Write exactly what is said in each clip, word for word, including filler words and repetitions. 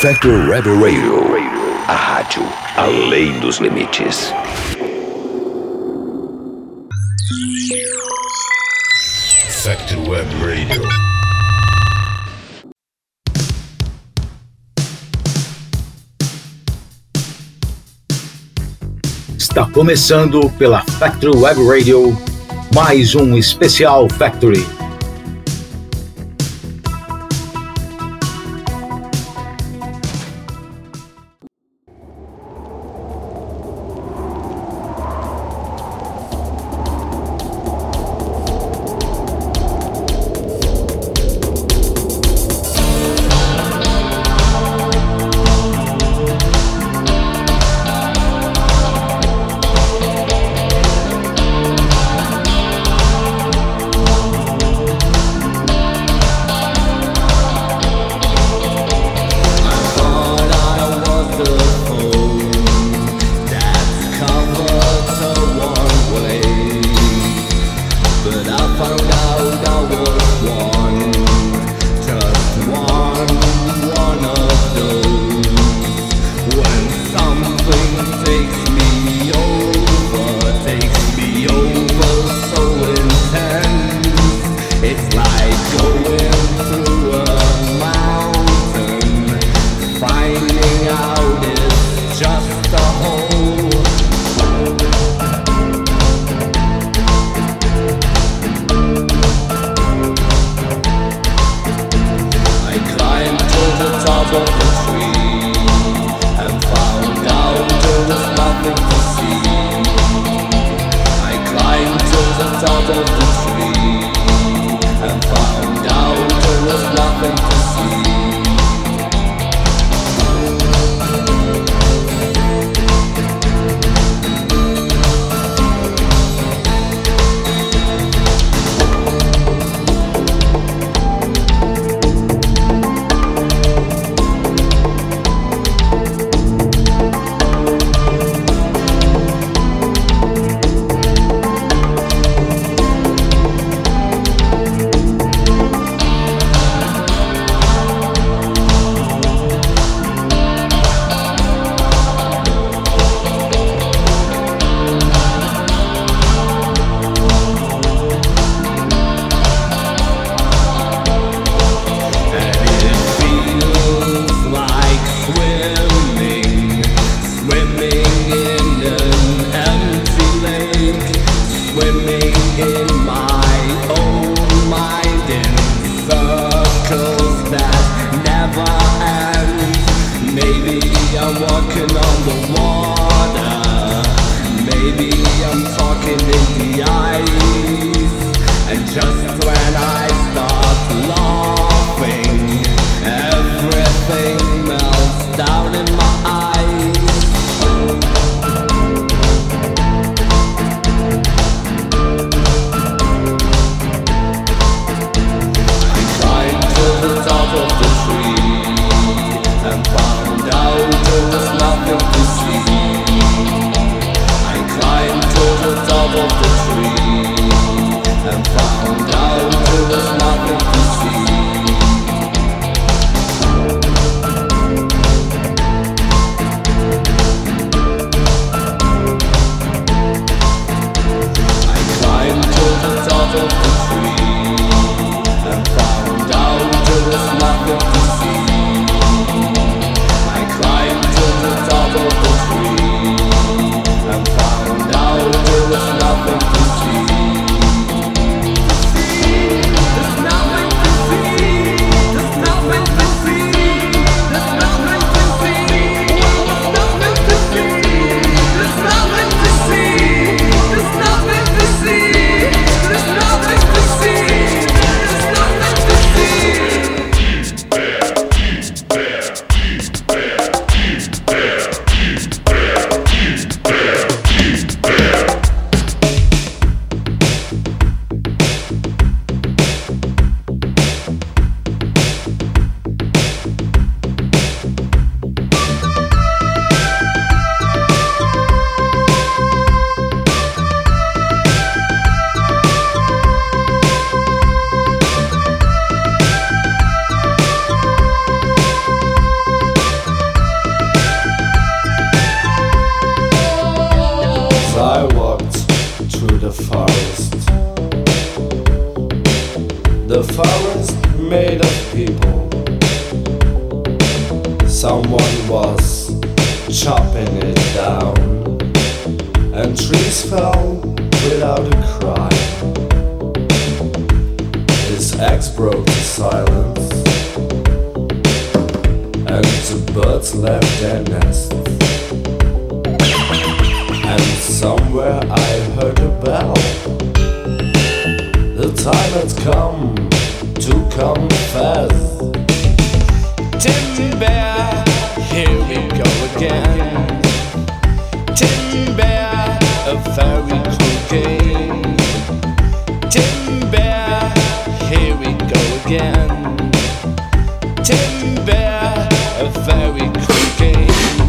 Factor Rebel Radio, a rádio além dos limites. Factor Web Radio. Está começando pela Factory Web Radio, mais um especial Factory. Of the tree and found out there was Someone was chopping it down, and trees fell without a cry. His axe broke the silence, and the birds left their nests. And somewhere I heard a bell. The time had come to confess. Tim Bear, here we go again. Tim Bear, a very cool game. Tim Bear, here we go again. Tim Bear, a very cool game.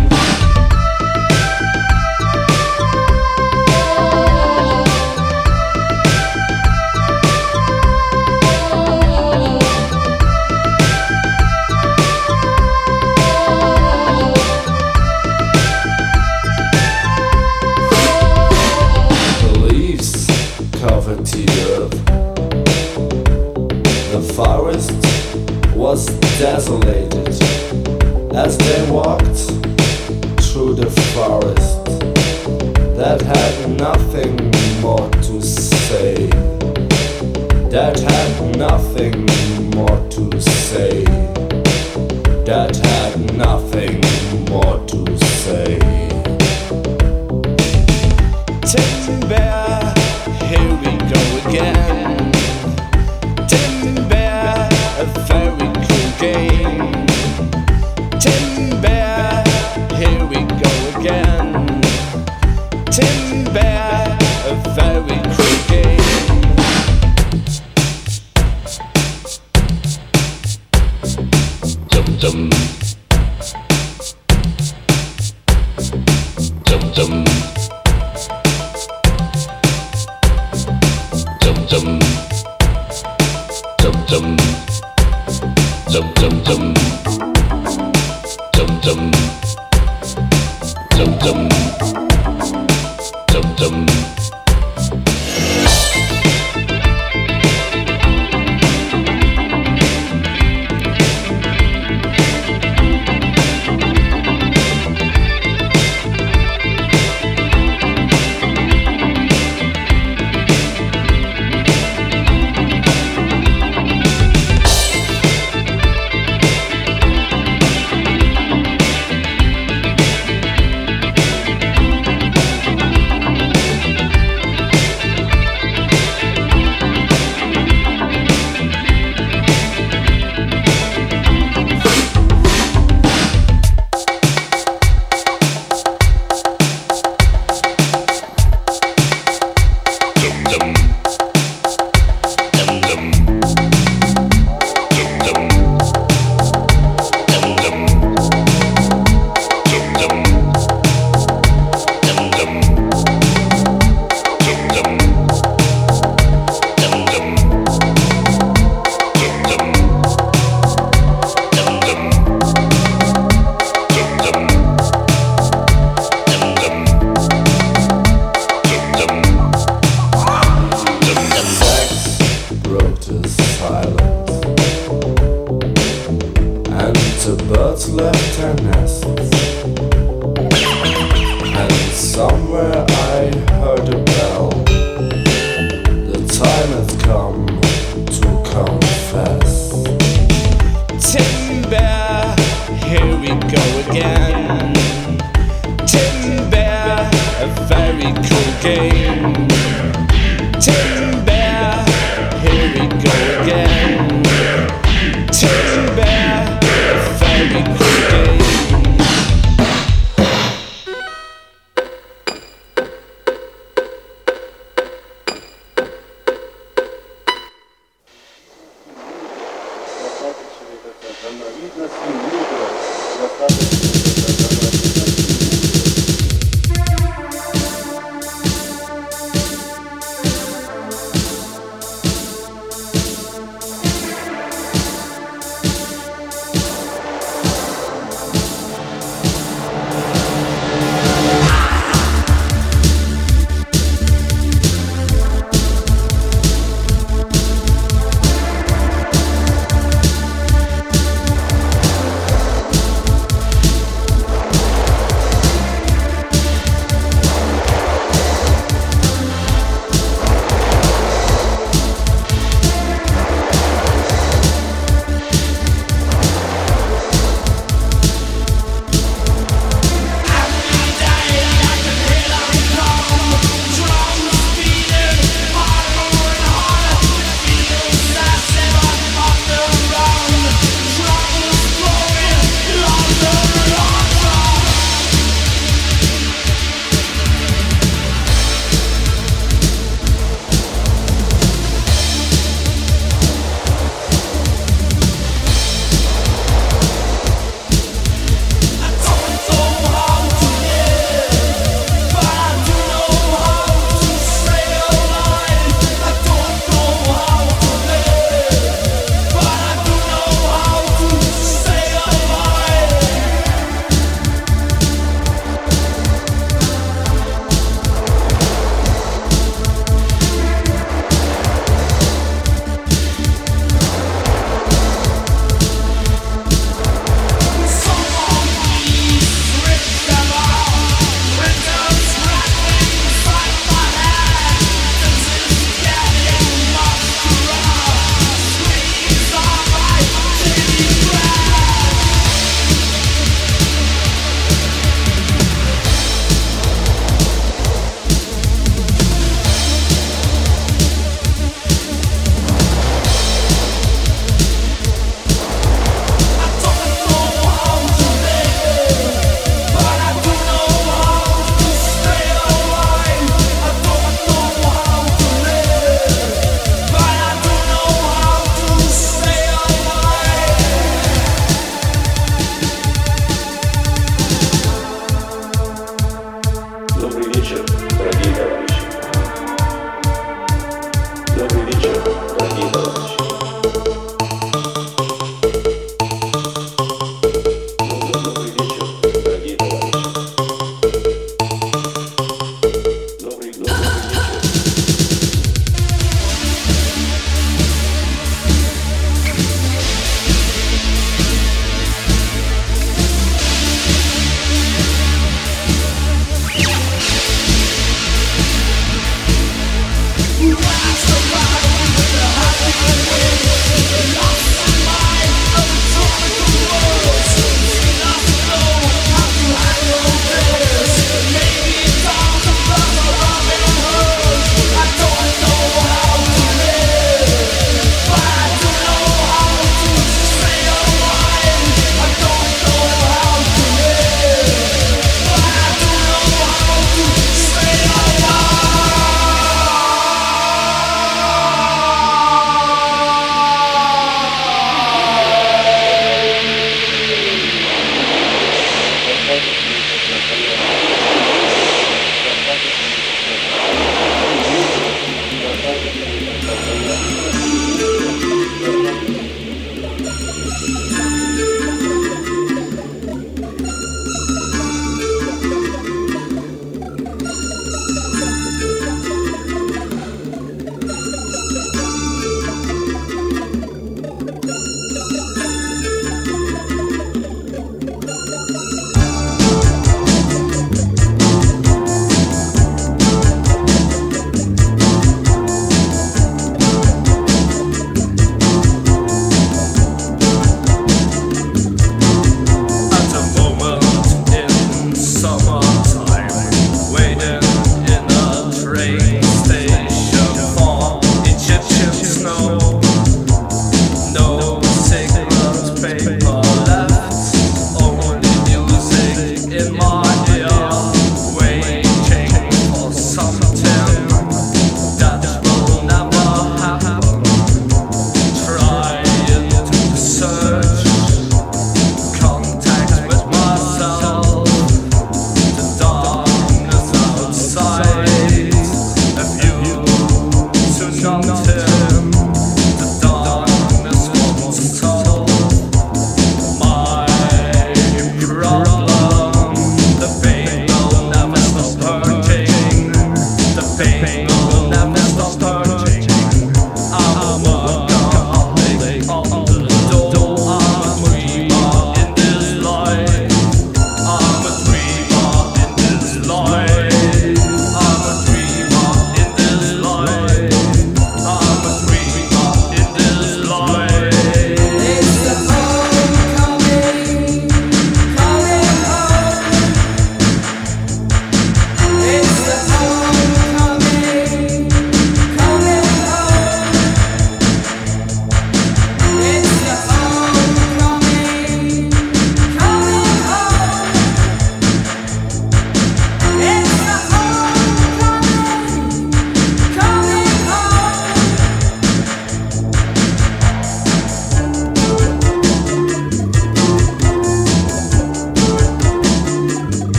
Was desolated as they walked through the forest that had nothing more to say, that had nothing more to say, that had nothing more to say. Tim Bear, here we go again. Tim Bear, a very cool game. Tim Bear, here we go again. Tim Bear, a very cool game. Dum dum. Dum dum. Dum dum. Dum dum. Dum dum dum. Dum dum. Dum dum. Dum dum.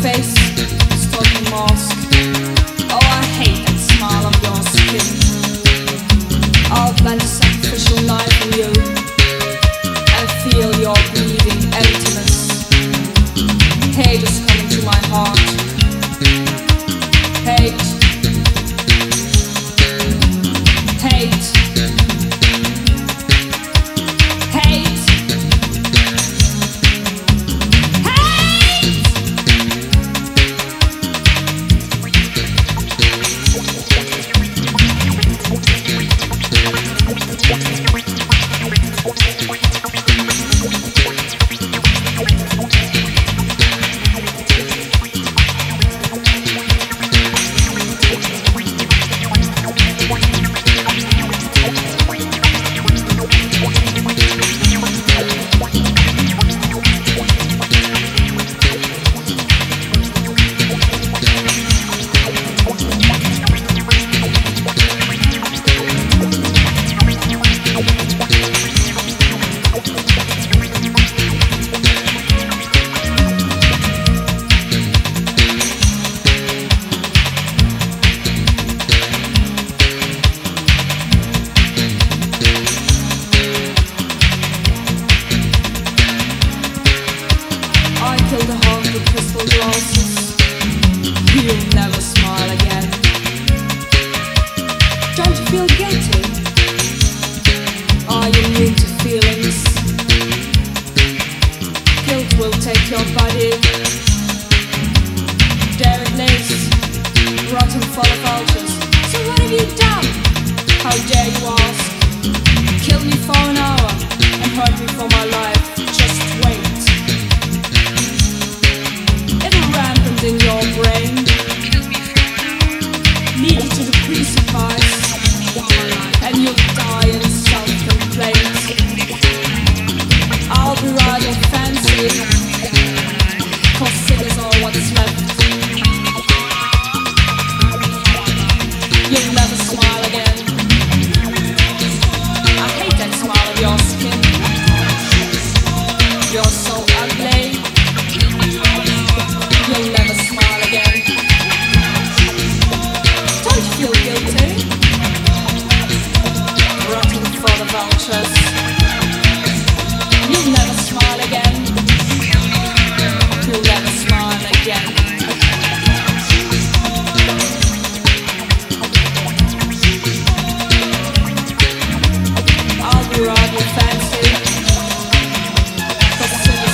face, stalking mask. Oh, I hate that smile on your skin. I'll plant a sacrificial knife in you and feel your bleeding emptiness. Hate is coming to my heart. Hate. Hate. Hate. Fancy, 'cause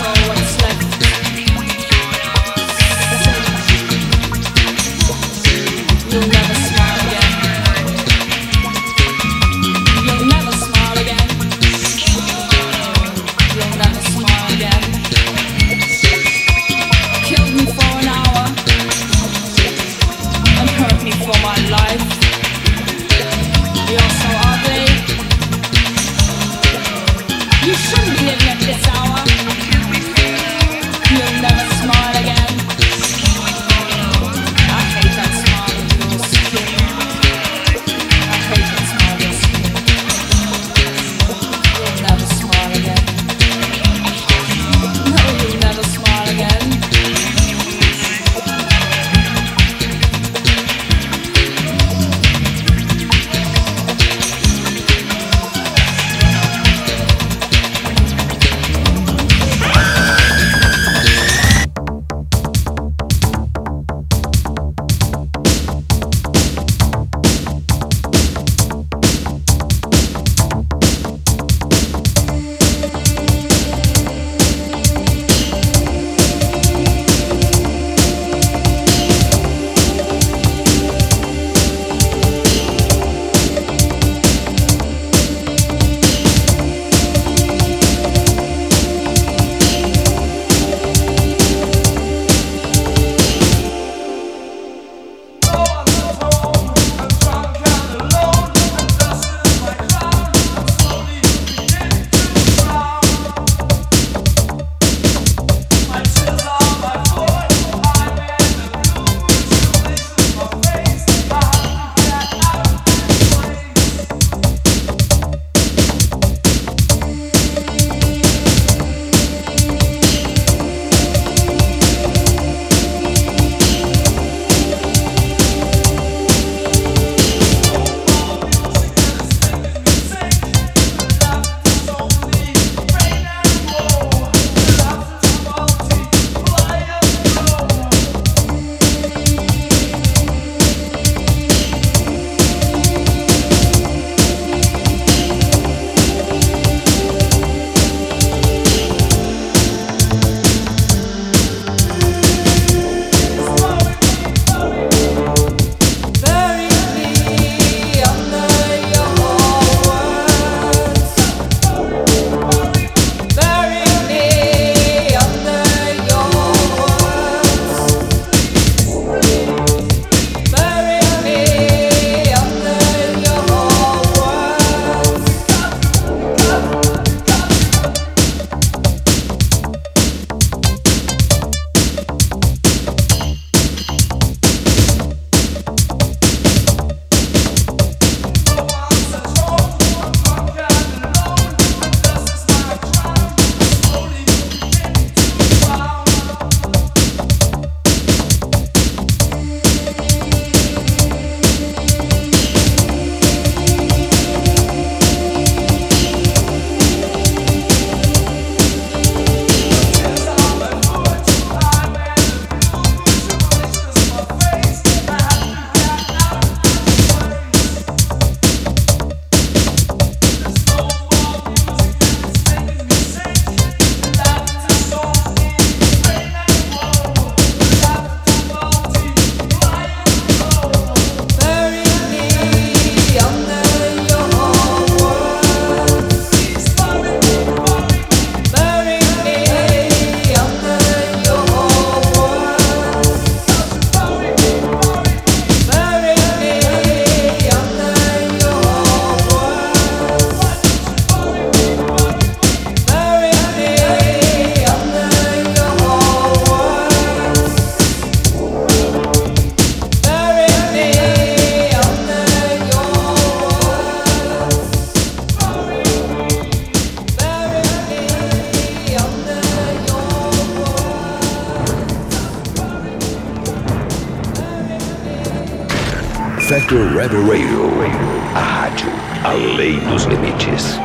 Factory Web Radio, a rádio além dos limites.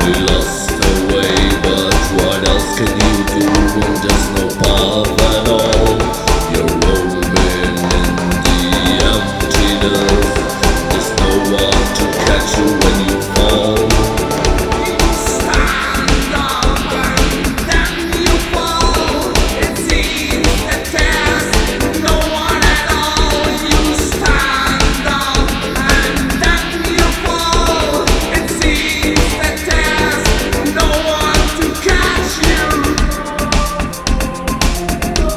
No one to catch you.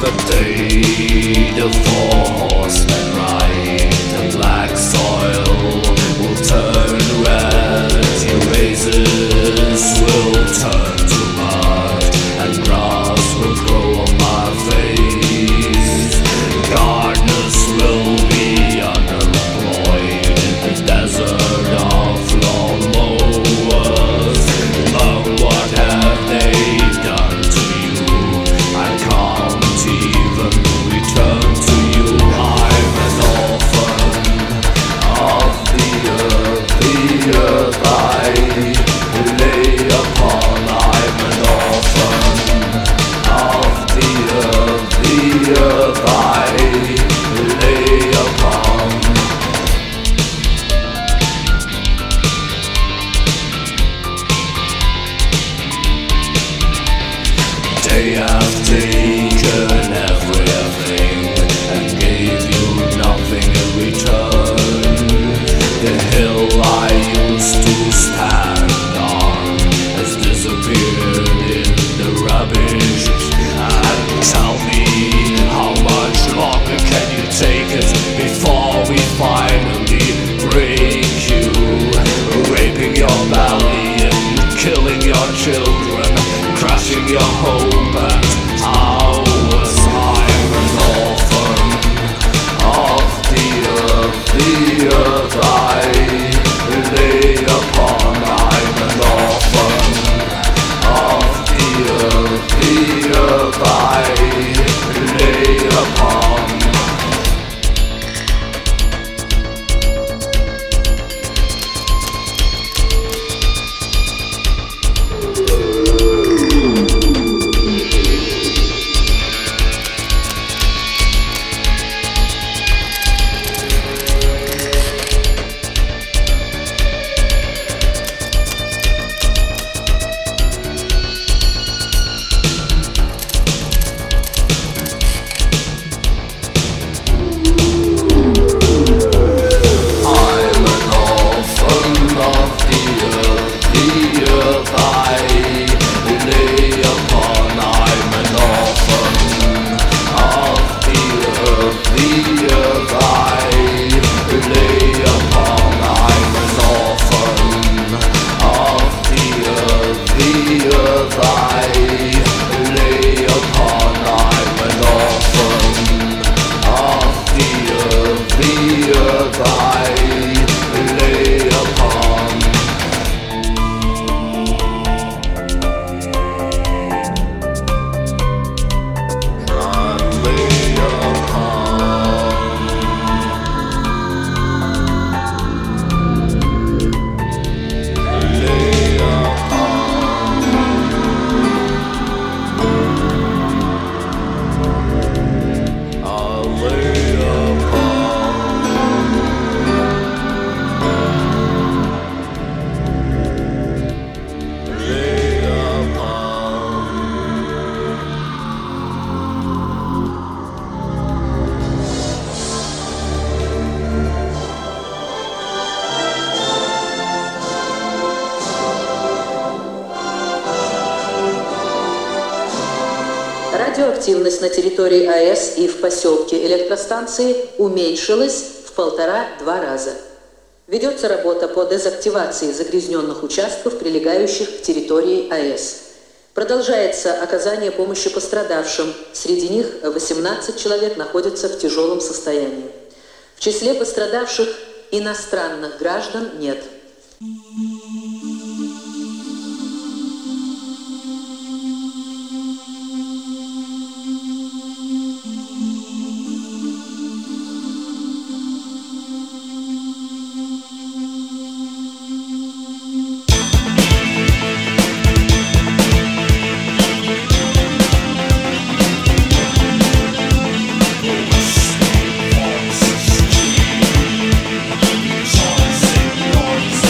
Радиоактивность на территории АЭС и в поселке электростанции уменьшилась в полтора-два раза. Ведется работа по дезактивации загрязненных участков, прилегающих к территории АЭС. Продолжается оказание помощи пострадавшим. Среди них восемнадцать человек находятся в тяжелом состоянии. В числе пострадавших иностранных граждан нет. Noise.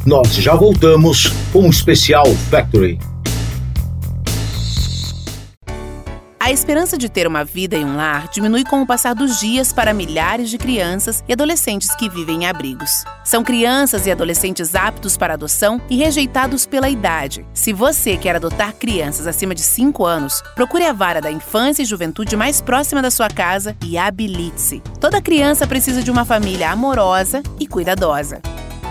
Nós já voltamos com o especial Factory. A esperança de ter uma vida e um lar diminui com o passar dos dias para milhares de crianças e adolescentes que vivem em abrigos. São crianças e adolescentes aptos para adoção e rejeitados pela idade. Se você quer adotar crianças acima de cinco anos, procure a vara da infância e juventude mais próxima da sua casa e habilite-se. Toda criança precisa de uma família amorosa e cuidadosa.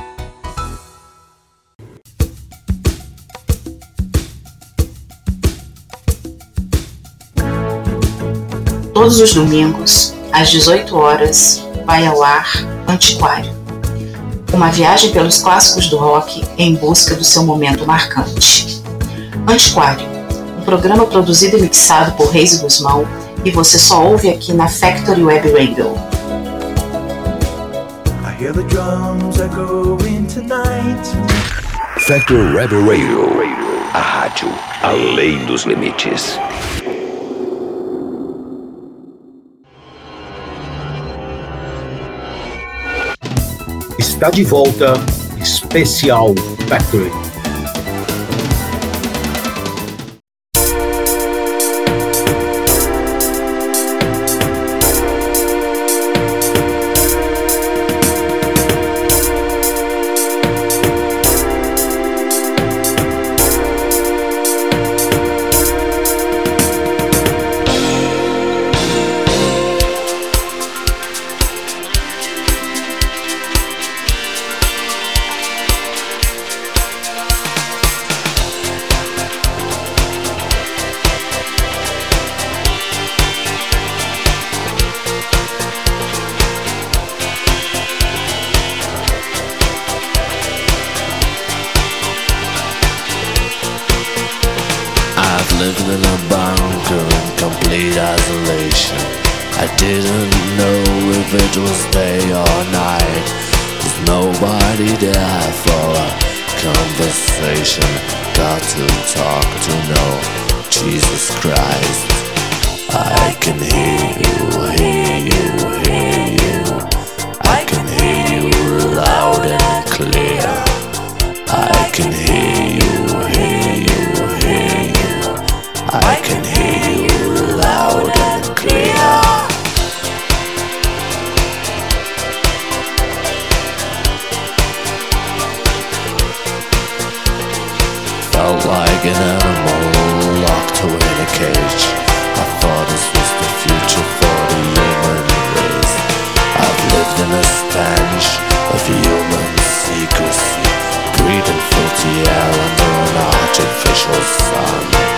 Todos os domingos, às dezoito horas, vai ao ar Antiquário. Uma viagem pelos clássicos do rock em busca do seu momento marcante. Antiquário, um programa produzido e mixado por Reis e Guzmão, e você só ouve aqui na Factory Web Radio. I hear the drums echoing tonight. Factory Web Radio, a rádio além dos limites. Está de volta, Especial Factory. Living in a bunker in complete isolation. I didn't know if it was day or night. There's nobody there for a conversation. Got to talk to know Jesus Christ. I can hear you, hear you, hear you. I can hear you loud and clear. I can hear you, hear you, hear you. I can hear you loud and clear. Felt like an animal locked away in a cage. I thought this was the future for the human race. I've lived in a stench of human secrecy, breathing filthy air under an artificial sun.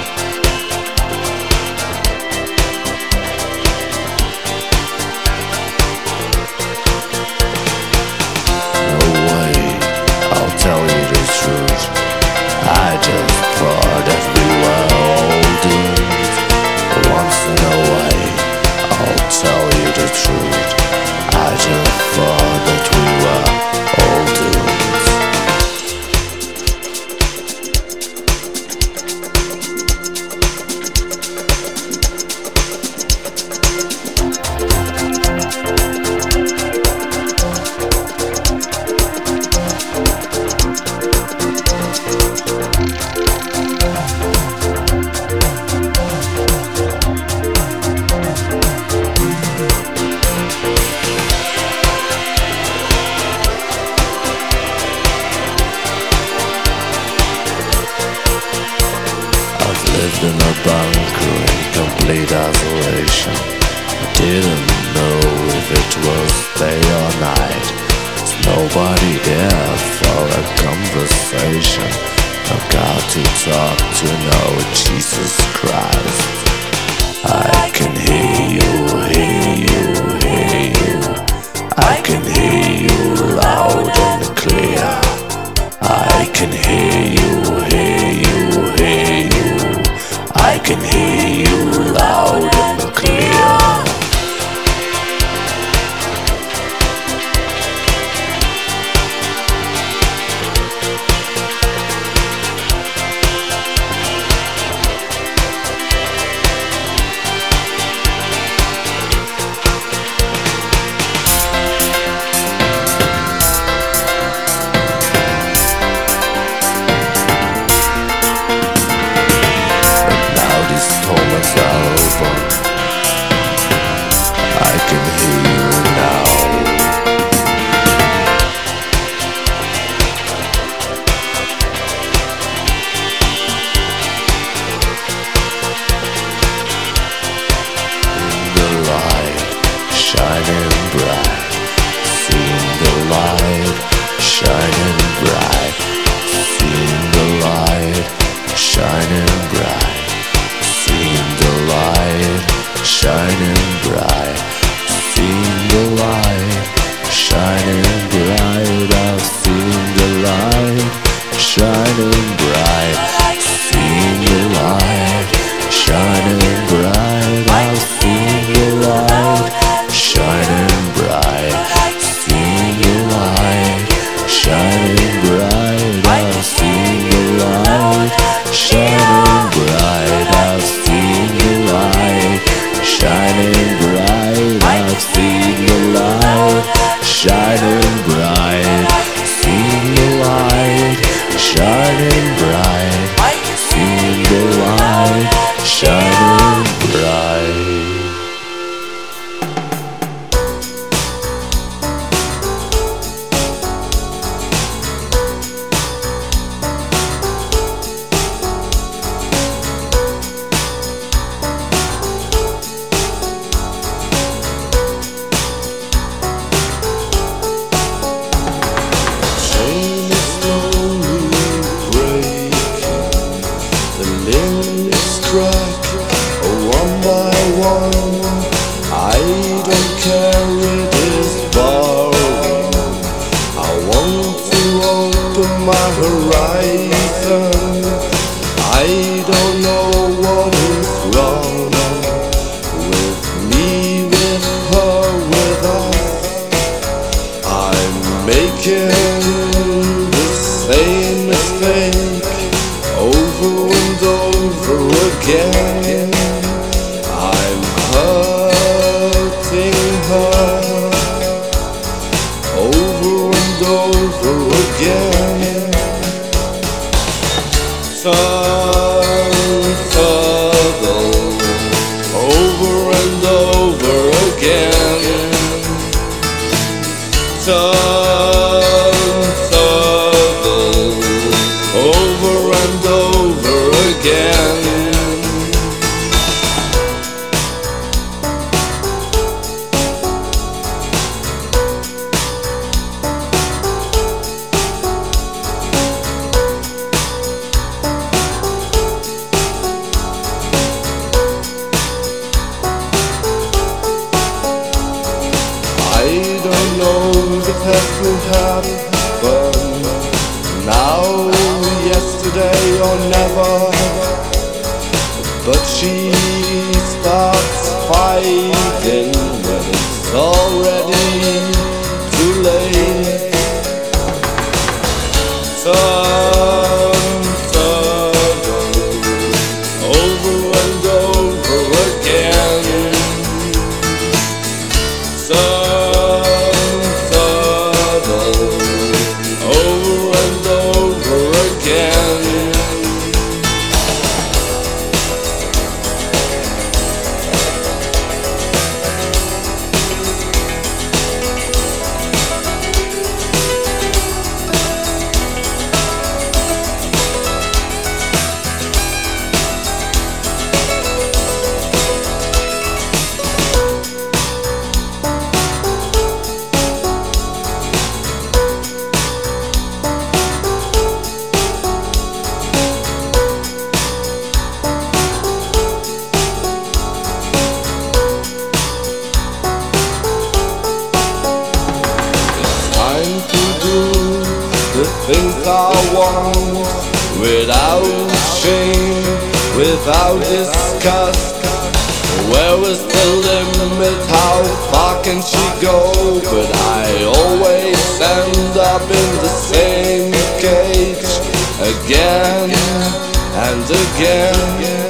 Tell you the truth, I just thought that we were all doomed. Once in a way, I'll tell you the truth, I just thought that we were all doomed. In a bunker in complete isolation. I didn't know if it was day or night. There's nobody there for a conversation. I've got to talk to know Jesus Christ. I can hear you, hear you, hear you. I can hear you loud and clear. I can hear you, hear you, hear you. I can hear you loud and clear. can hear you now. Shining bright, seeing the light, shining bright, seeing the light, shining bright, seeing the light, shining bright, seeing the light, shining bright, I've seen the light, shining bright, seeing the light, shining bright, I've seen the light. Shining bright, seeing the light, shining bright, I've seen the light, shining bright, I've seen the light, shining bright, I've seen the light, shining bright, seeing the light, shining bright, seeing the light, shining bright. Without disgust, where was the limit? How far can she go? But I always end up in the same cage again and again,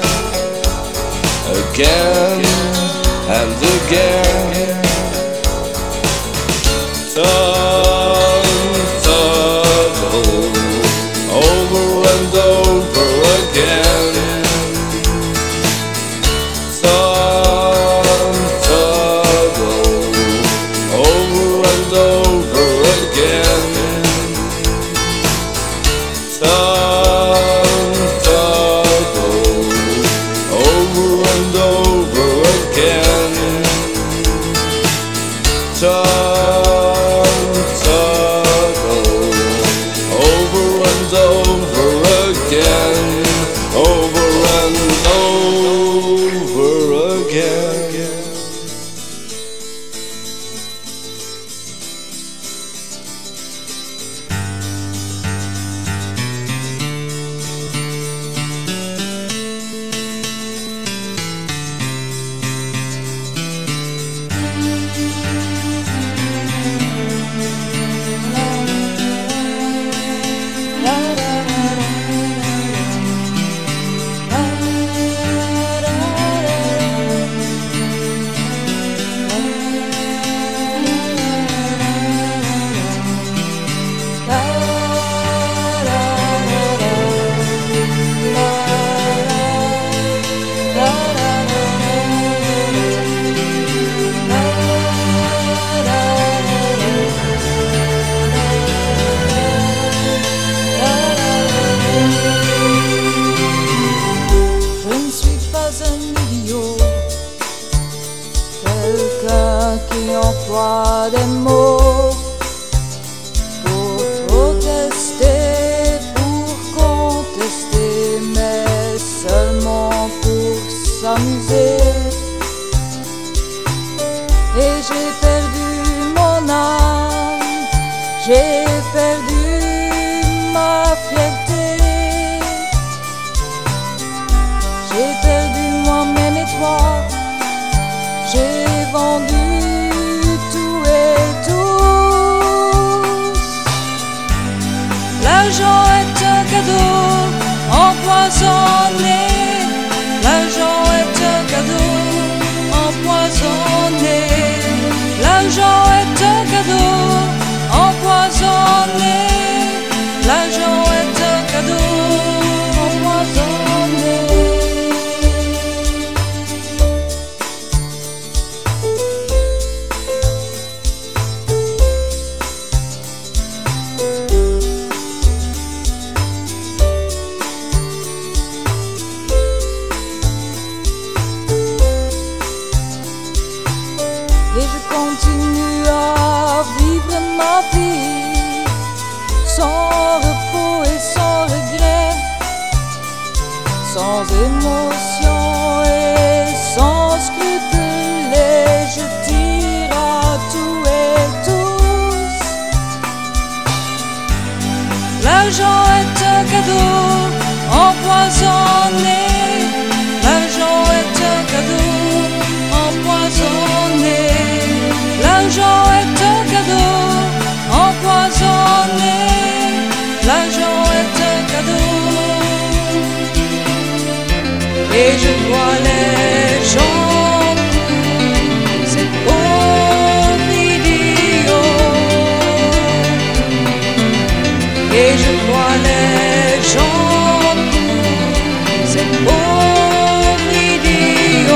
again and again. Turn, turtle, over and over again. Turn, turtle, turn, circle, over and over again, over and over again. Des mots pour protester, pour contester, mais seulement pour s'amuser. Et j'ai perdu mon âme, j'ai perdu ma fierté, j'ai perdu moi-même et toi, j'ai vendu l'argent est un cadeau empoisonné. L'argent est un cadeau empoisonné. L'argent est un cadeau empoisonné. L'argent est un cadeau empoisonné. Continue à vivre ma vie sans repos et sans regret, sans émotion et sans scrupule, et je tire à tout et tous. L'argent est un cadeau empoisonné. L'argent est un cadeau empoisonné. L'argent est un cadeau empoisonné. L'argent est un cadeau. Et je vois les gens, c'est beau vidéo. Et je vois les gens, c'est beau vidéo.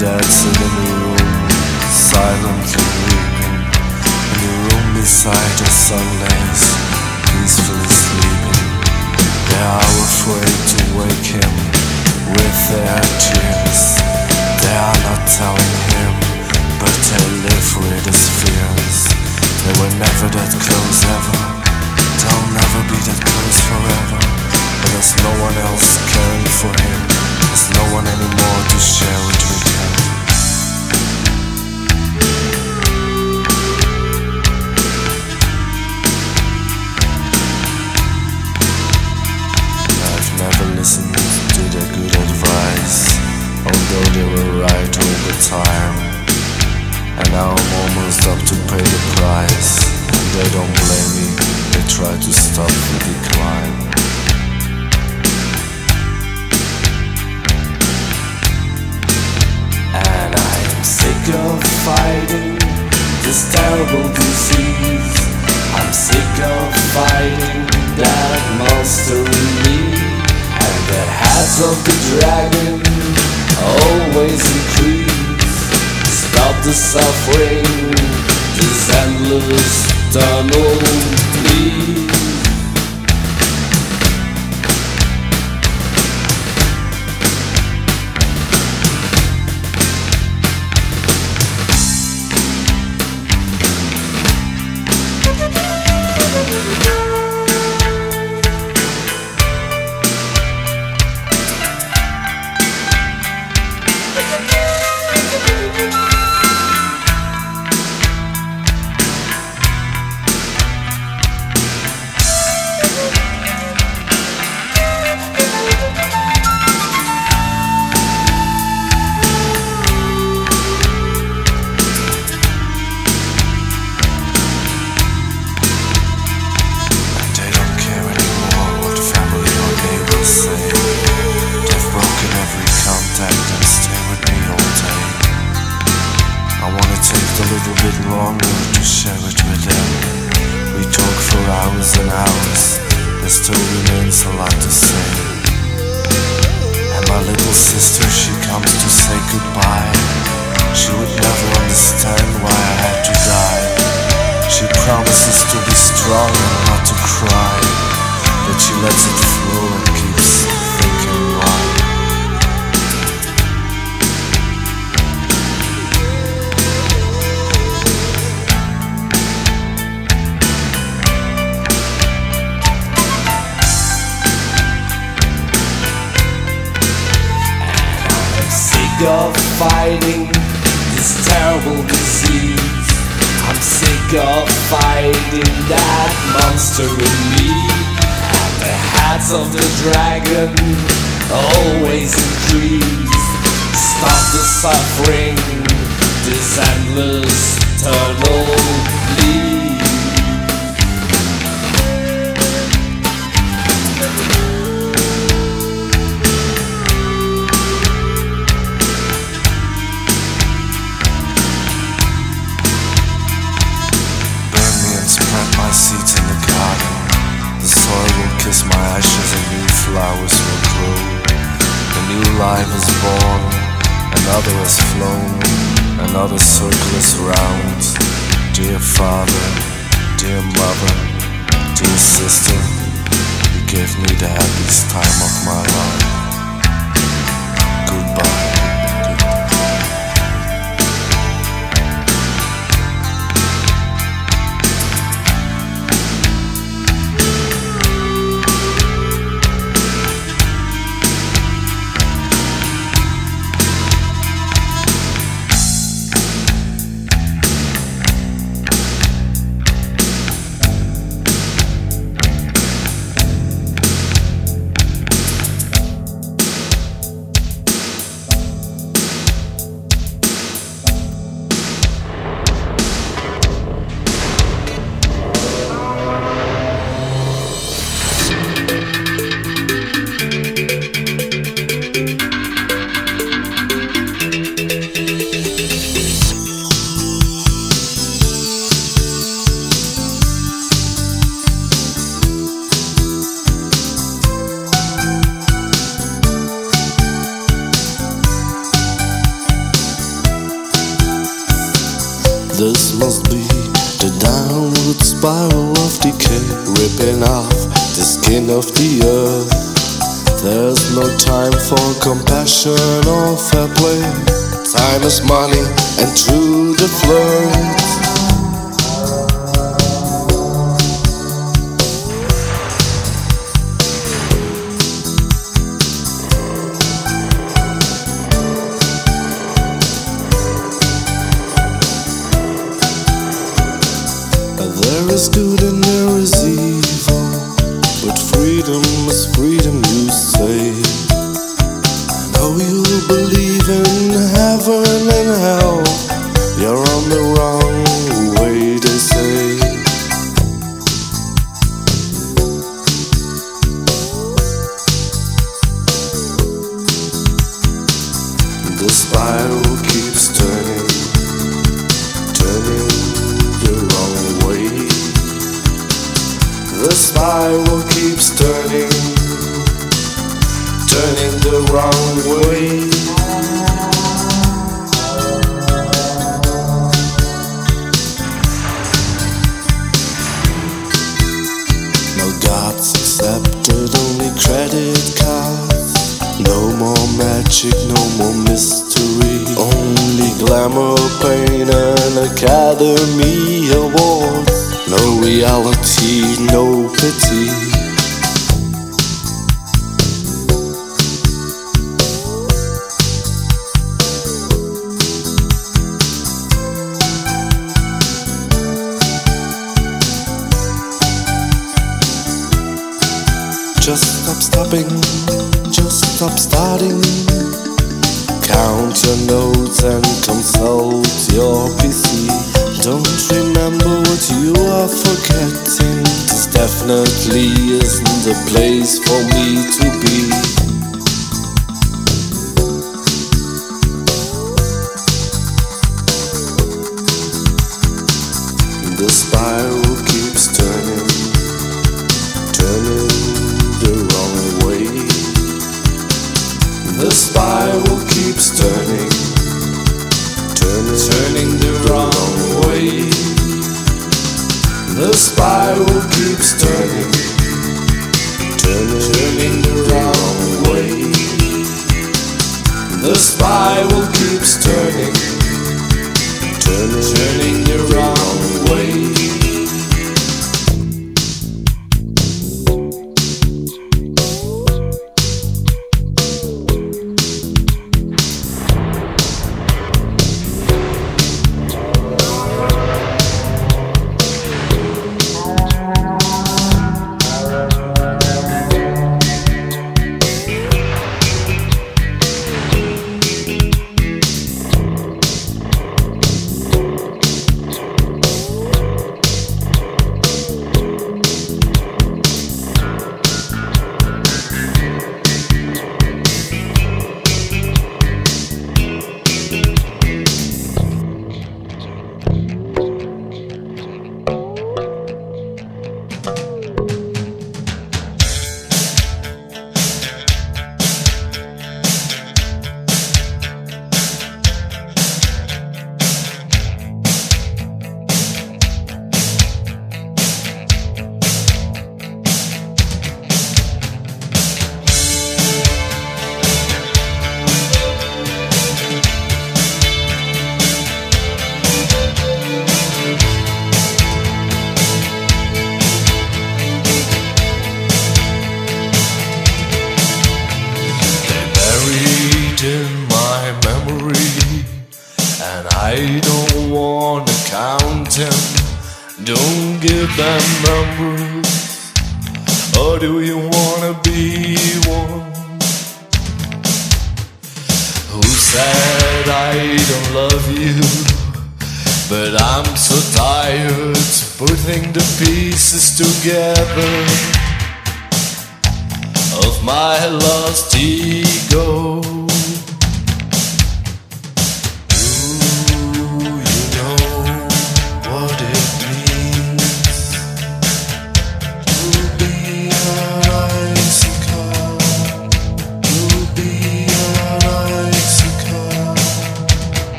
dad sit in the room, silently weeping. In the room beside her son lays, peacefully sleeping. They are afraid to wake him with their tears. They are not telling him, but they live with his fears. They were never that close ever, they'll never be that close forever. But there's no one else caring for him, there's no one anymore to share it with him. I've never listened to their good advice, although they were right all the time. And now I'm almost up to pay the price, and they don't blame me, they try to stop the decline. And I am sick of fighting this terrible disease. I'm sick of fighting that monster in me. And the heads of the dragon always increase. Stop the suffering, this endless tunnel, please. Of fighting this terrible disease. I'm sick of fighting that monster in me. And the heads of the dragon always increase. Stop the suffering, this endless tunnel, please. Seeds in the garden, the soil will kiss my ashes and new flowers will grow. A new life is born, another has flown, another circle is round. Dear father, dear mother, dear sister, you gave me the happiest time of my life. Goodbye. This must be the downward spiral of decay, ripping off the skin of the earth. There's no time for compassion or fair play. Time is money, and through the floods there is good and there is evil, but freedom is freedom, you say. I know you believe in heaven and hell. You're on the wrong way, they say. The spiral keeps turning, turning the wrong way. The spiral keeps turning, turning the wrong way. No gods accepted, only credit cards. No more magic, no more mystery. Only glamour, pain, and Academy Awards. No reality, no pity. Just stop stopping, just stop starting. Count your notes and consult your P C. Don't remember what you are forgetting. This definitely isn't the place for me to be. The spiral keeps turning, turning the wrong way. The spiral keeps turning, turning, turning the wrong way. The spiral keeps turning, turning, turning the wrong way. The spiral keeps turning, turning, turning the wrong way. In my memory, and I don't wanna count them. Don't give them numbers, or do you wanna be one who said I don't love you? But I'm so tired putting the pieces together of my lost ego.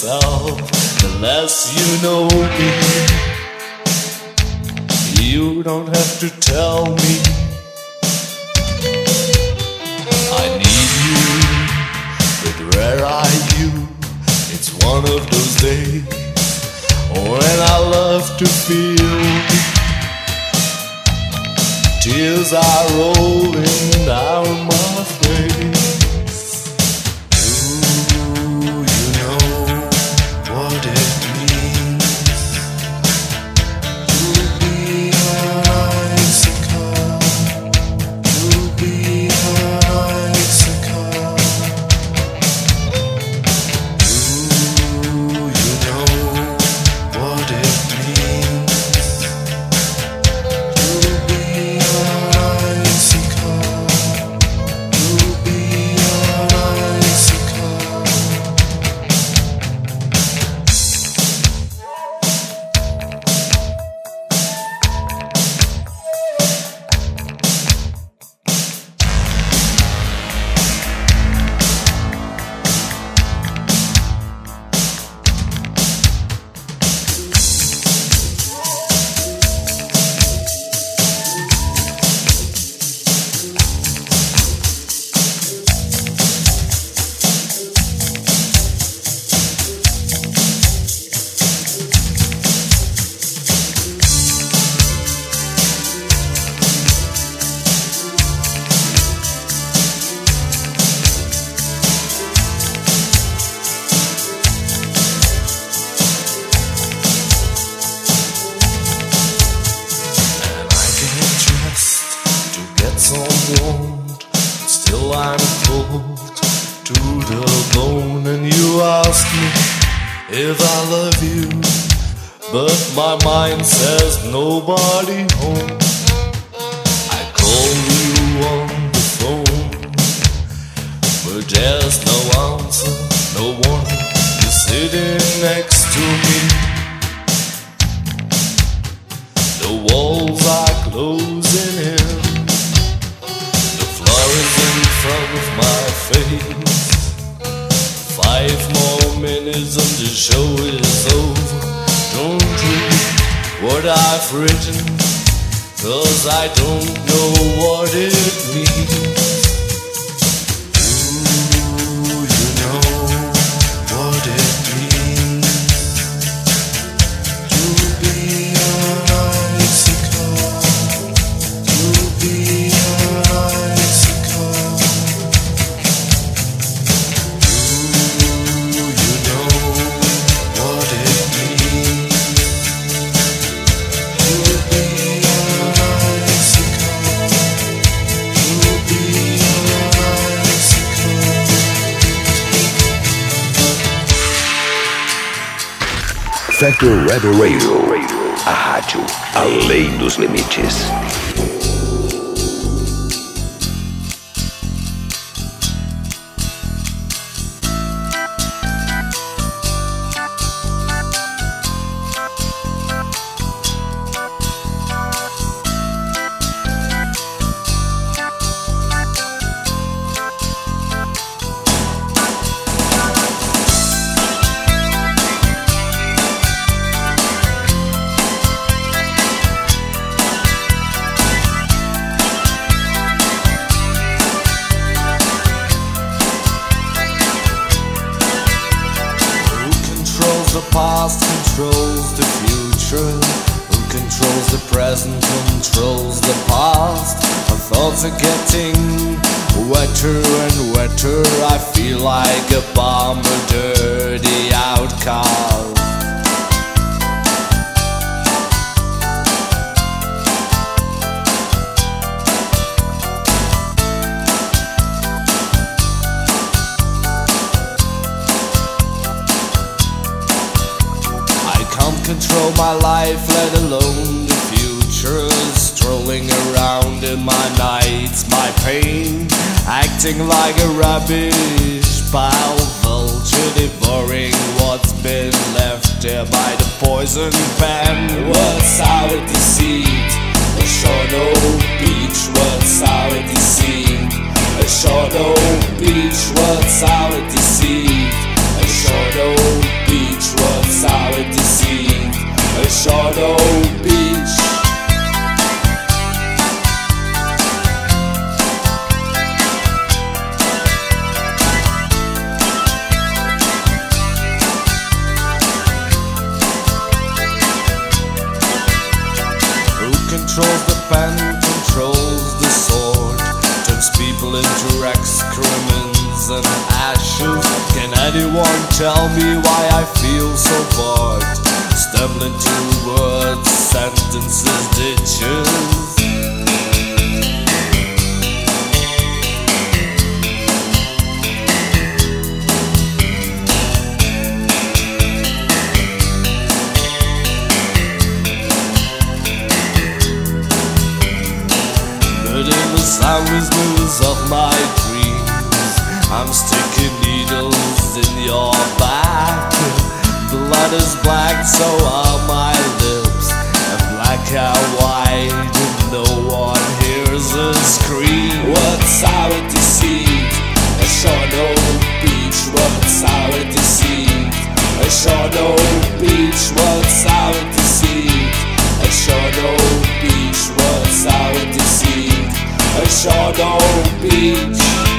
yourself, the less you know me. You don't have to tell me I need you, but where are you? It's one of those days when I love to feel tears are rolling down my face. If I love you, but my mind says nobody home. I call you on the phone, but there's no answer, no one is sitting next to me. The walls are closing in, the floor is in front of my face. Five more minutes and the show is over. Don't read what I've written, 'cause I don't know what it means. Do you know what it means to be an icicle, to be an icicle? Factor Rebel Radio, a rádio além dos limites. Past controls the future, who controls the present, controls the past. My thoughts are getting wetter and wetter. I feel like a bomb, a dirty outcast. Control my life, let alone the future. Strolling around in my nights, my pain, acting like a rubbish pile, vulture devouring what's been left here by the poison pen. What's sour deceit? A shadow beach. What's sour deceit? A shadow beach. What's sour deceit? A shadow beach. Shadow Beach. Who controls the pen, controls the sword, turns people into excrements and ashes. Can anyone tell me why I feel so bored? Stumbling to words, sentences, ditches. But in the soundlessness of my dreams, I'm sticking needles in your back. Blood is black, so are my lips, and black are white, and no one hears a scream. What's our deceit? A shadow beach. What's our deceit? A shadow beach. What's our deceit? A shadow beach. What's our deceit? A shadow beach.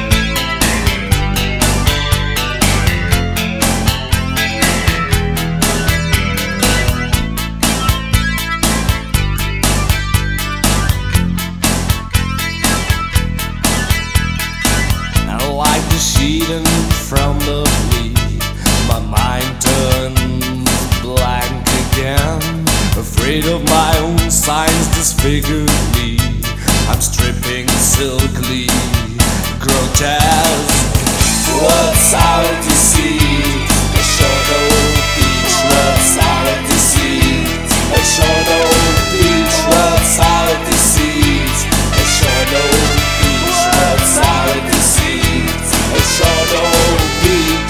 Cheating from the bleed, my mind turns blank again. Afraid of my own signs disfigured me. I'm stripping silkly, grotesque. What's our deceit? A shadow beach. What's our deceit? A shadow beach. What's our deceit? A shadow beach. What's our deceit? A shadow beach.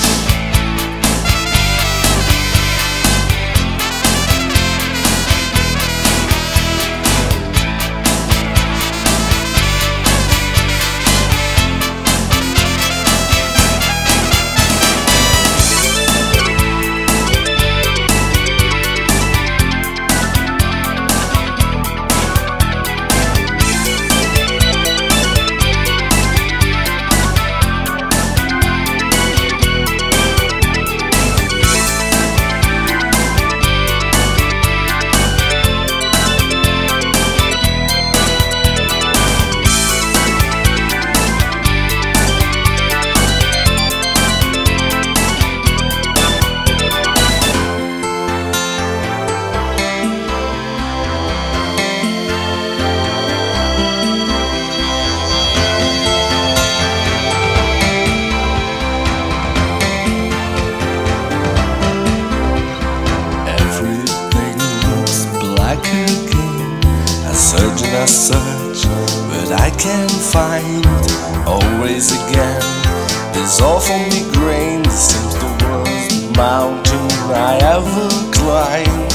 I search, but I can't find. Always again, this awful migraine seems the worst mountain I ever climbed.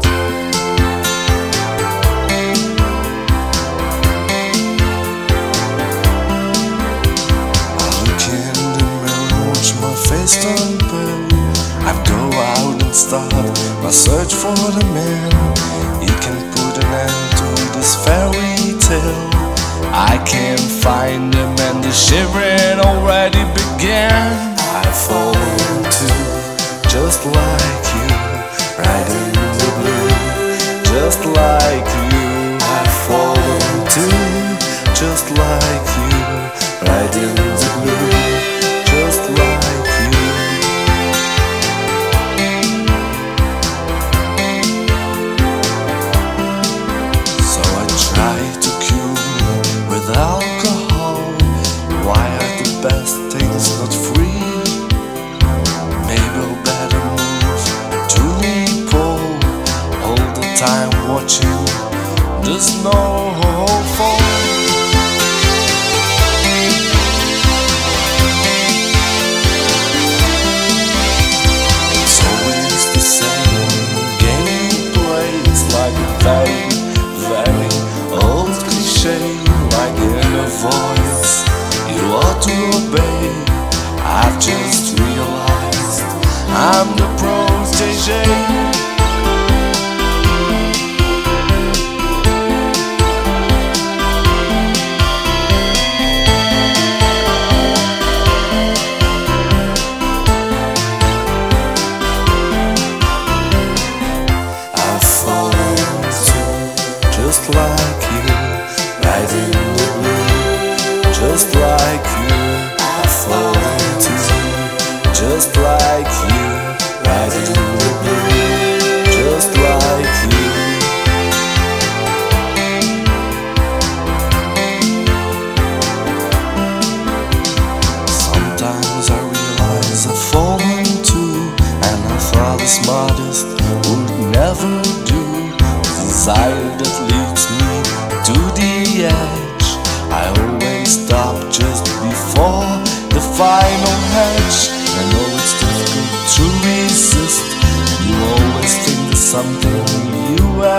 I look in the mirror, watch my face turn pale. I go out and start my search for the man. He can put an end to this fairy tale. I can't find him and the shivering already began. I fall into just like you, right in the blue, just like you. I fall into just like you, right in the blue, just like you. Alcohol, why are the best things not free? Maybe a better move to Nepal, all the time watching the snow fall. It's always the same game plays, like a very, very old cliche. Like in a voice you ought to obey. I've just realized I'm the protege.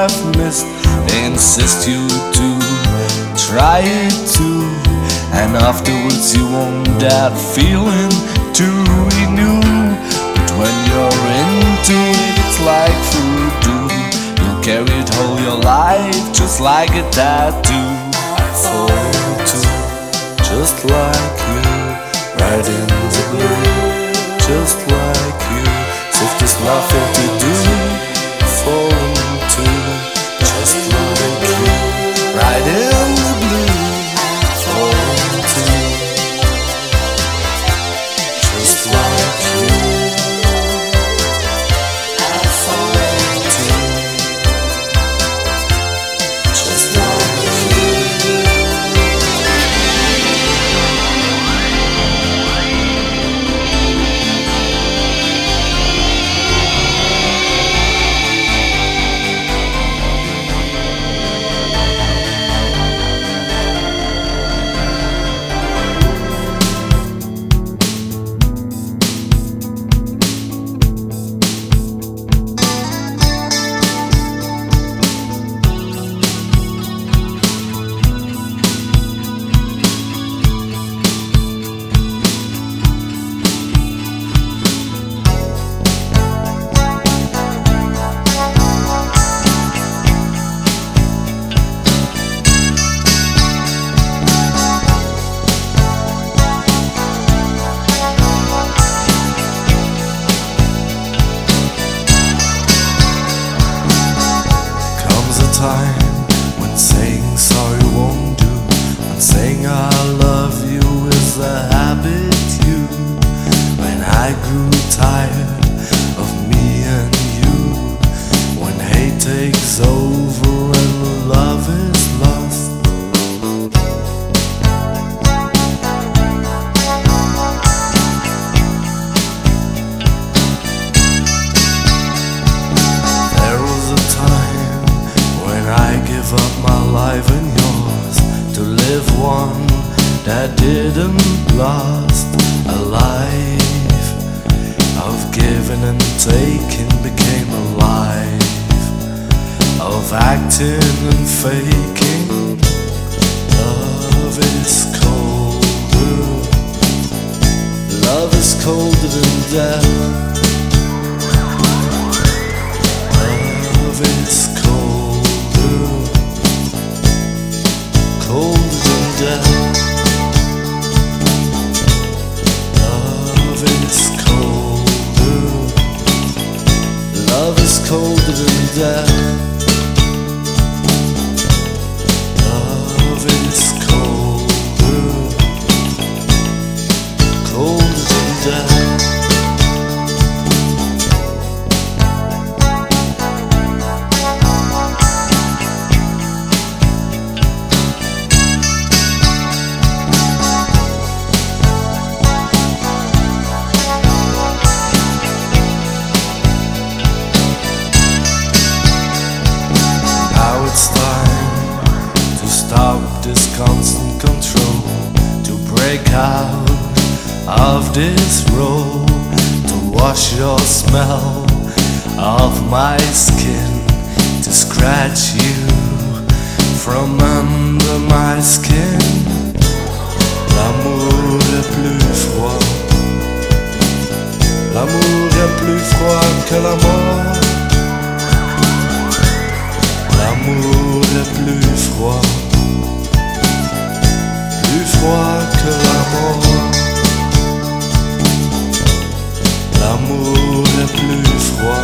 I've missed. They insist you to try it too, and afterwards you want that feeling to renew. But when you're into it, it's like voodoo. You'll carry it all your life, just like a tattoo. I fall into, just like you, right in the blue, just like you. As if there's nothing to do, fall into, just like you, right in the blue, fall into, just like you, I fall into, just like you. Time when saying sorry won't do, when saying I love you is a habit you. When I grew tired of me and you, when hate takes over and love is lost. There was a time I give up my life and yours to live one that didn't last. A life of giving and taking became a life of acting and faking. Love is colder, love is colder than death. Love is colder than death. Love is colder, love is colder than death. Love is colder, colder than death. It's time to stop this constant control, to break out of this role, to wash your smell off my skin, to scratch you from under my skin. L'amour est plus froid, l'amour est plus froid que la mort. L'amour est plus froid, plus froid que la mort. L'amour est plus froid,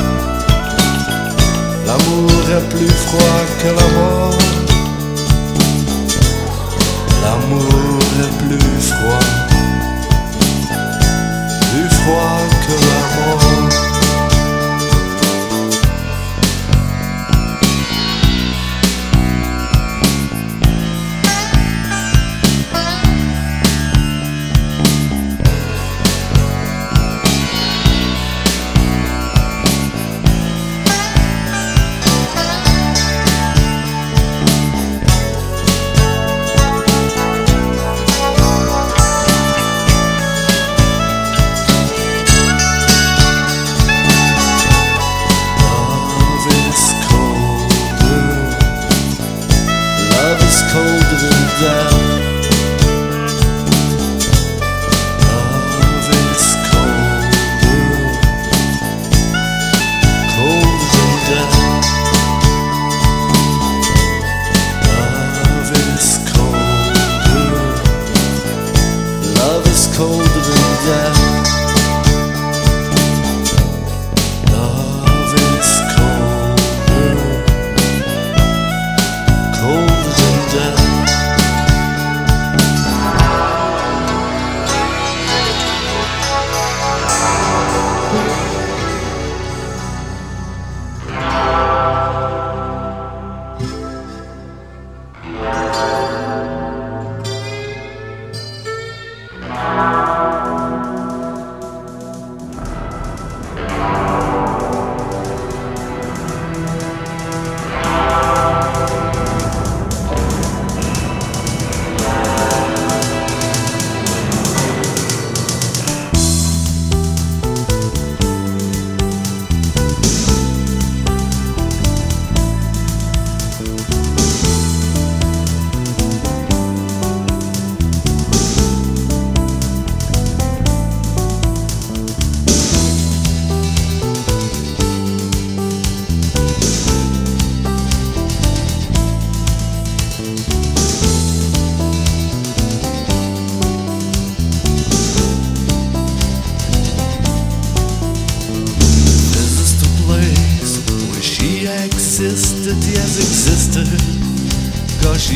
l'amour est plus froid que la mort. L'amour est plus froid, plus froid que la mort.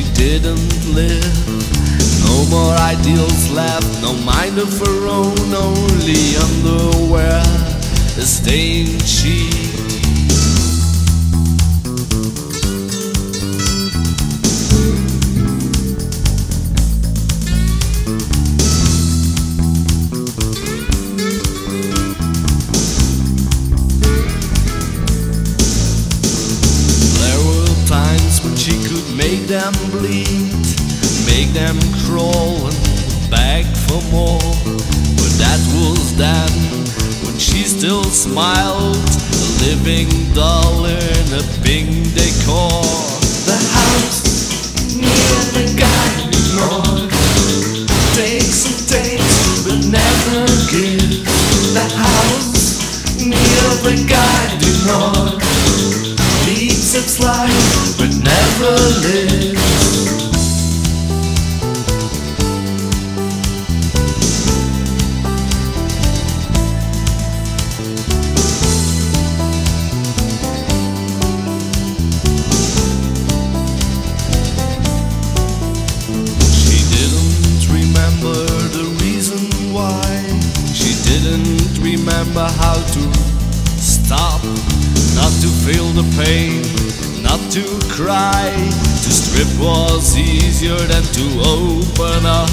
didn't live. No more ideals left, no mind of her own, only underwear, a stained sheet. Make them bleed, make them crawl and beg for more. But that was then, when she still smiled, a living doll in a pink decor. The house near the guiding lord takes and takes, but never gives. The house near the guiding lord leads its life, but never lives. She didn't remember the reason why. She didn't remember how to stop, not to feel the pain, not to cry. To strip was easier than to open up.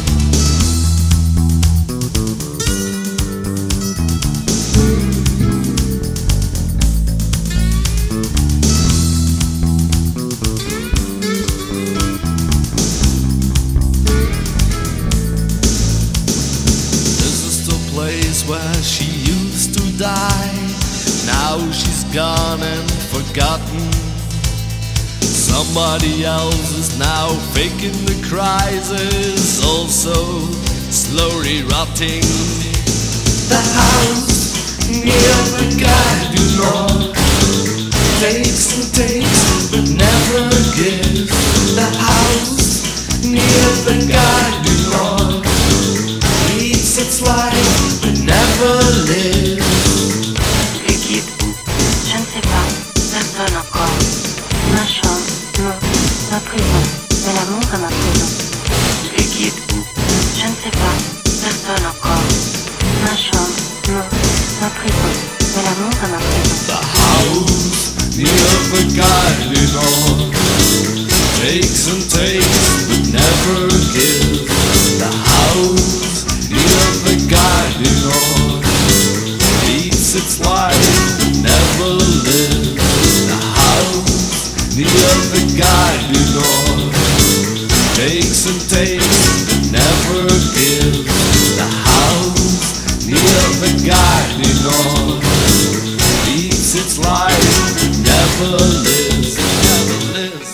This is the place where she used to die. Now she's gone and forgotten. Somebody else is now faking the crisis, also slowly rotting. The house near the guiding lord takes and takes, but never gives. The house near the guiding lord leads its life, but never lives. Et qui êtes-vous? Je ne sais pas, personne encore. Ma chambre, non, ma prison, mais l'amour à ma prison. Et qui êtes-vous? Je ne sais pas, personne encore. Ma chambre, non, ma prison, mais l'amour à ma prison. The house near the guiding lord takes and takes, but never gives. The house near the guiding lord leads its life, but never lives. The house near the guiding lord takes and takes, but never gives. The house near the guiding lord leads its life, but never lives, never lives.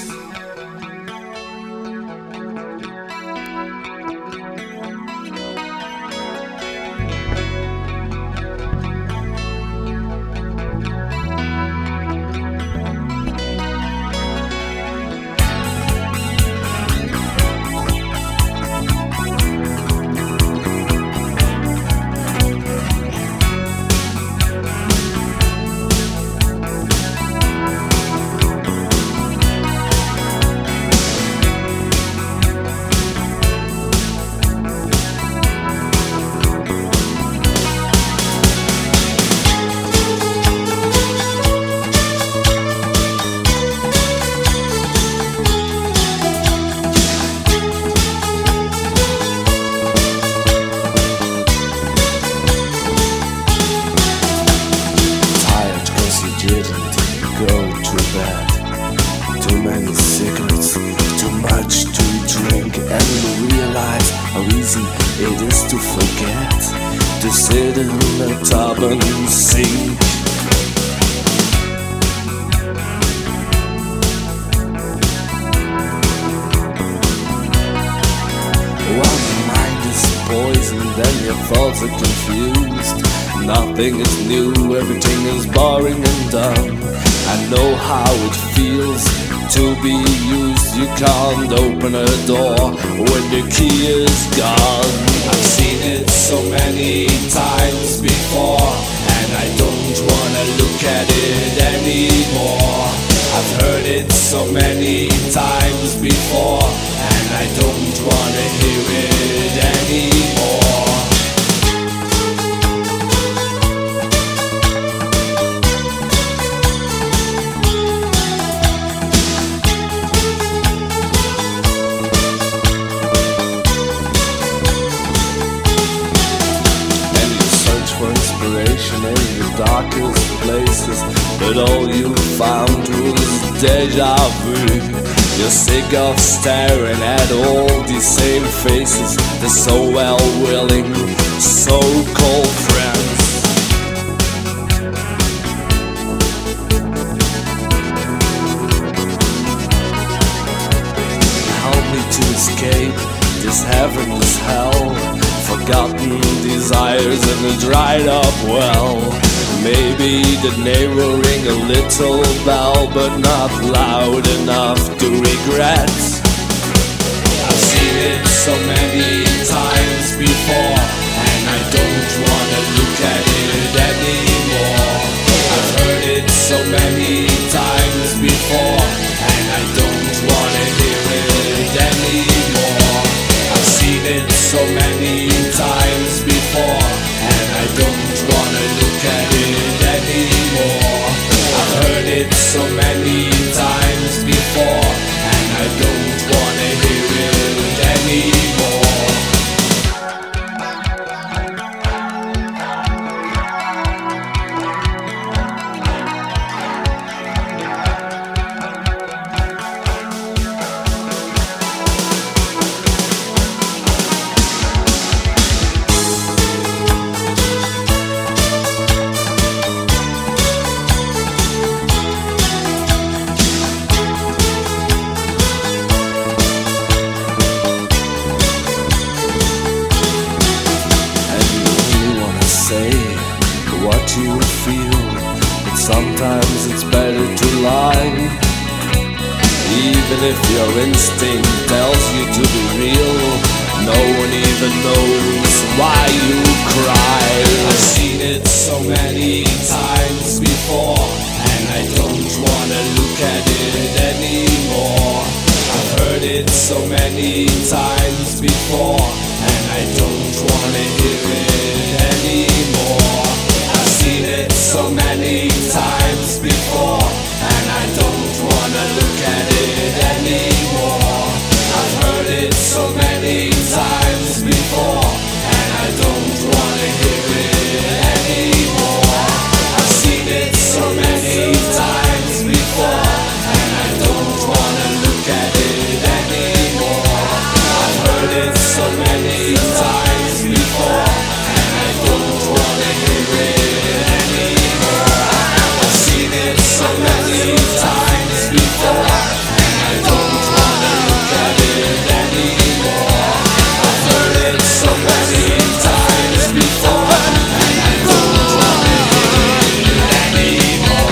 Nothing is new, everything is boring and done. I know how it feels to be used. You can't open a door when the key is gone. I've seen it so many times before, and I don't wanna look at it anymore. I've heard it so many times before, and I don't wanna hear it anymore. And you search for inspiration in the darkest places, but all you found was deja vu. You're sick of staring at all these same faces. They're so well-willing, so cold friends. Help me to escape this heavenless hell, forgotten desires and a dried up well. Maybe the name will ring a little bell, but not loud enough to regret. I've seen it so many times before, and I don't wanna look at it anymore. I've heard it so many times before, and I don't wanna hear it anymore. I've seen it so many times before, and I don't wanna look at it anymore. I've heard it so many times before, and I don't wanna hear it anymore. You feel, but sometimes it's better to lie. Even if your instinct tells you to be real, no one even knows why you cry. I've seen it so many times before, and I don't wanna look at it anymore. I've heard it so many times before, and I don't wanna hear it anymore. I've seen it so many times before, and I don't wanna look at it anymore. I've heard it so many times before, and I don't wanna hear it anymore. I've seen it so many times before, and I don't wanna look at it anymore. I've heard it so many times before, and I don't wanna hear it anymore. I've seen it so many times before, and I don't wanna look at it anymore. I've heard it so many times before, and I don't wanna hear it anymore.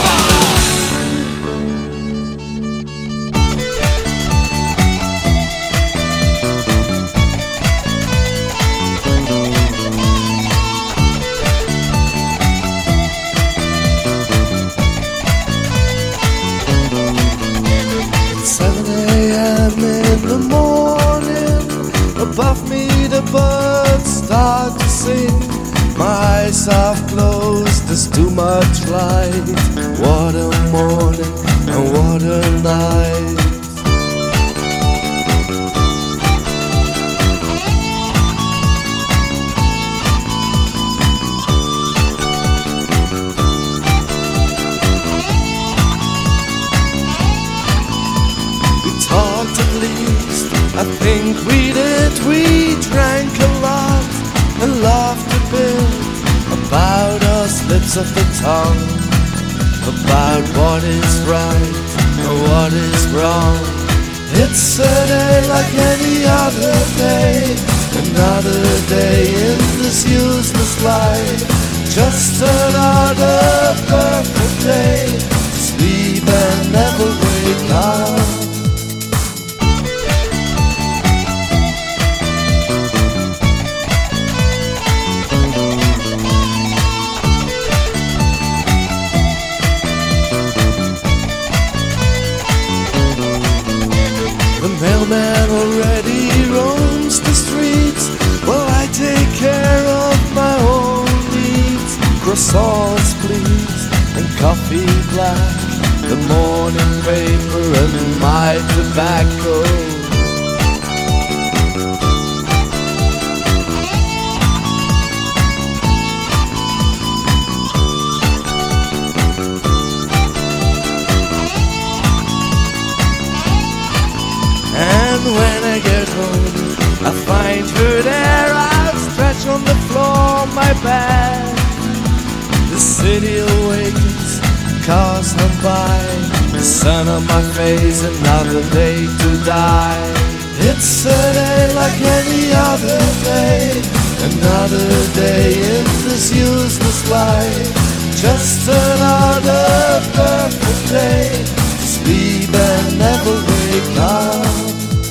seven a.m. in the morning, above me the birds start to sing. My eyes half closed, there's too much light. What a morning and what a night. Talked at least, I think we did. We drank a lot and laughed a bit about our slips of the tongue, about what is right and what is wrong. It's a day like any other day, another day in this useless life. Just another perfect day, sleep and never wake up. mailman already roams the streets, while I take care of my own needs. Croissants, please, and coffee black, the morning paper and my tobacco. And when I get home, I find her there, outstretched on the floor, my bed. The city awakens, cars come by, the sun on my face, another day to die. It's a day like any other day, another day in this useless life. Just another perfect day, sleep and never wake up.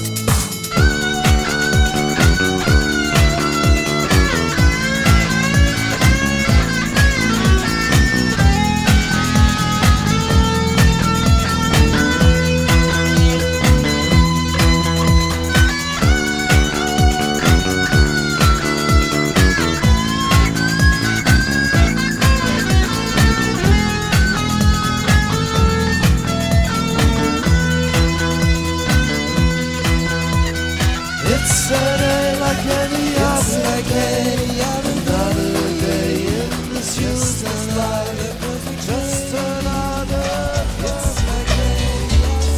It's a day like any other, like any other, another day in this useless life. Just another. It's like any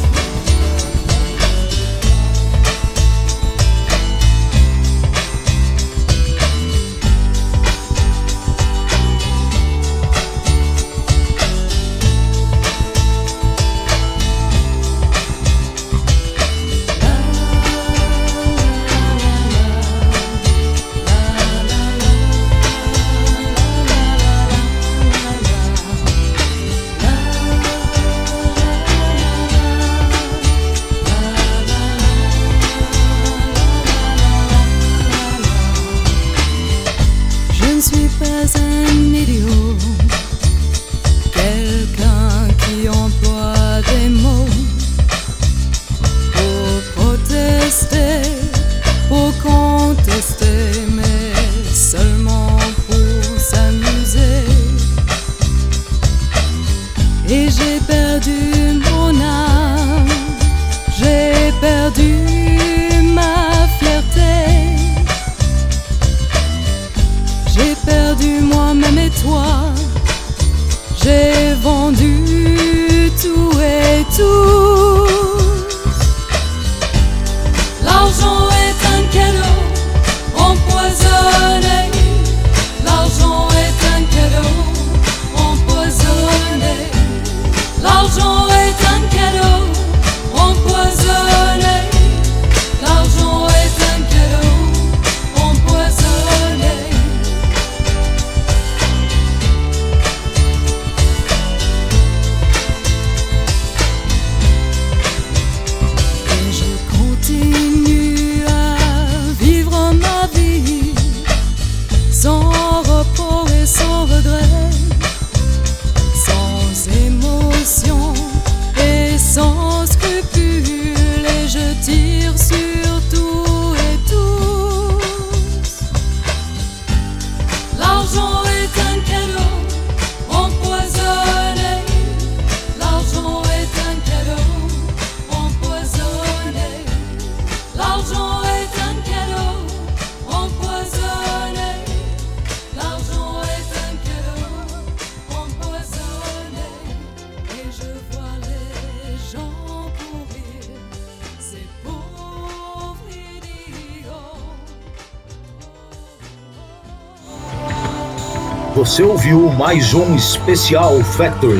Você ouviu mais um especial Factory.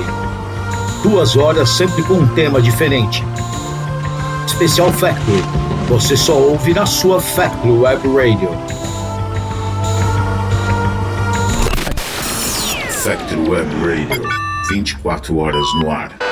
Duas horas sempre com um tema diferente. Especial Factory. Você só ouve na sua Factory Web Radio. Factory Web Radio. vinte e quatro horas no ar.